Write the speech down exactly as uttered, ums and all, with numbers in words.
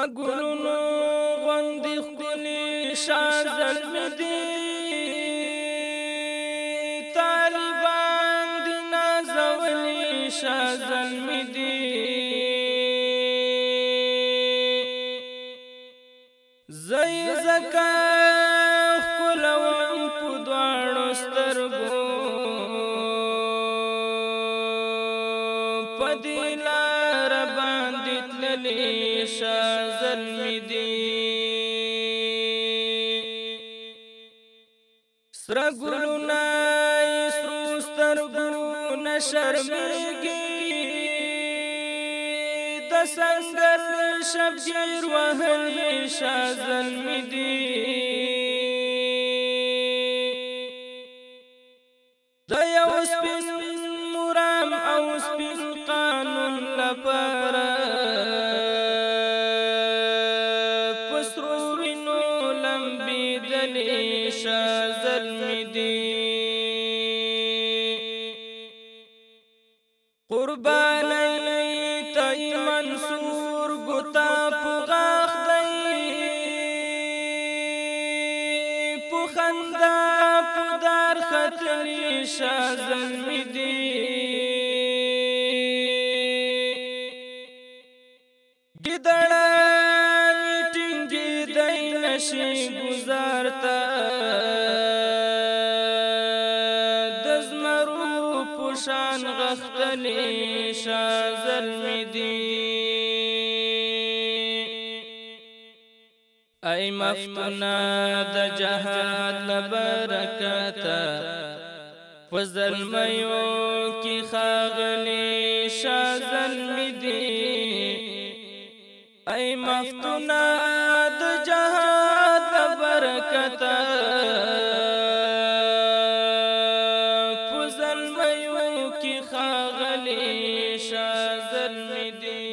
ګلونو غوندې ښکلي شازل مې دي طالبان دي نازولي شازل مې دي زه یې ځکه ښکلوم په دواړو سترګو په دې لاره باندې تللې شازل مې دي سره ګلونه یې سرو سترګو نه شرمېږي د سنګر شبگیر وهلې شازل مې دي د یو سپین مرام او سپین قانون لپاره په سرو وینو لمبېدلې شازل مې دي قربانۍ ته یې منصور ګوتا په غاښ دی په خندا په دار ختلې شازل مې دي ګیدړانې ټینګېدی نشي ګزار ته د زمرو په شان غښتلې شازل مې دي ای مفتونه د جهاد له برکته په زلمیو کې ښاغلې شازل مې دي ای مفتونه د جهاد له برکته په زلمیو کې ښاغلې شازل مې دي